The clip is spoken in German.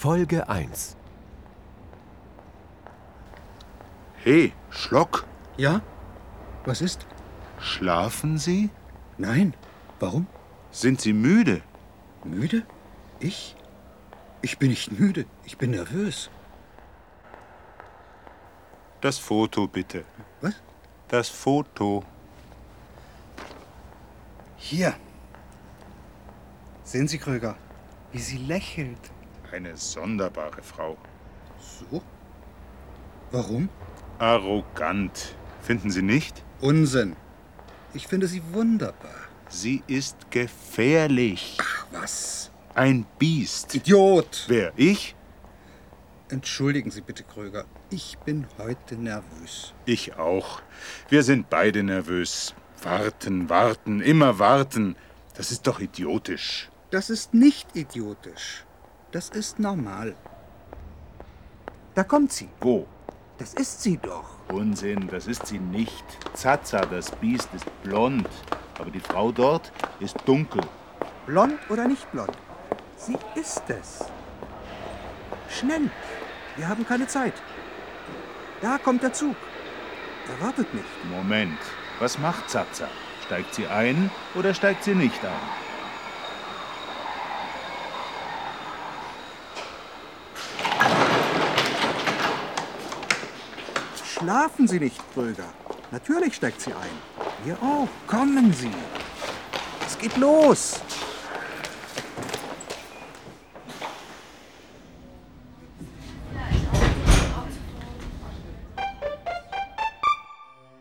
Folge 1. Hey, Schlock, Ja? Was ist? schlafen Sie? Nein. Warum? Sind Sie müde? Müde? Ich? Ich bin nicht müde. Ich bin nervös. Das Foto bitte. Was? Das Foto. Hier. Sehen Sie, Kröger, wie sie lächelt. Eine sonderbare Frau. So? Warum? Arrogant. Finden Sie nicht? Unsinn. Ich finde sie wunderbar. Sie ist gefährlich. Ach, was? Ein Biest. Idiot! Wer? Ich? Entschuldigen Sie bitte, Kröger. Ich bin heute nervös. Ich auch. Wir sind beide nervös. Warten, warten, immer warten. Das ist doch idiotisch. Das ist nicht idiotisch. Das ist normal. Da kommt sie. Wo? Das ist sie doch. Unsinn, das ist sie nicht. Zaza, das Biest, ist blond. Aber die Frau dort ist dunkel. Blond oder nicht blond? Sie ist es. Schnell. Wir haben keine Zeit. Da kommt der Zug. Er wartet nicht. Moment, was macht Zaza? Steigt sie ein oder steigt sie nicht ein? Schlafen Sie nicht, Kröger. Natürlich steigt sie ein. Wir auch. Kommen Sie. Es geht los.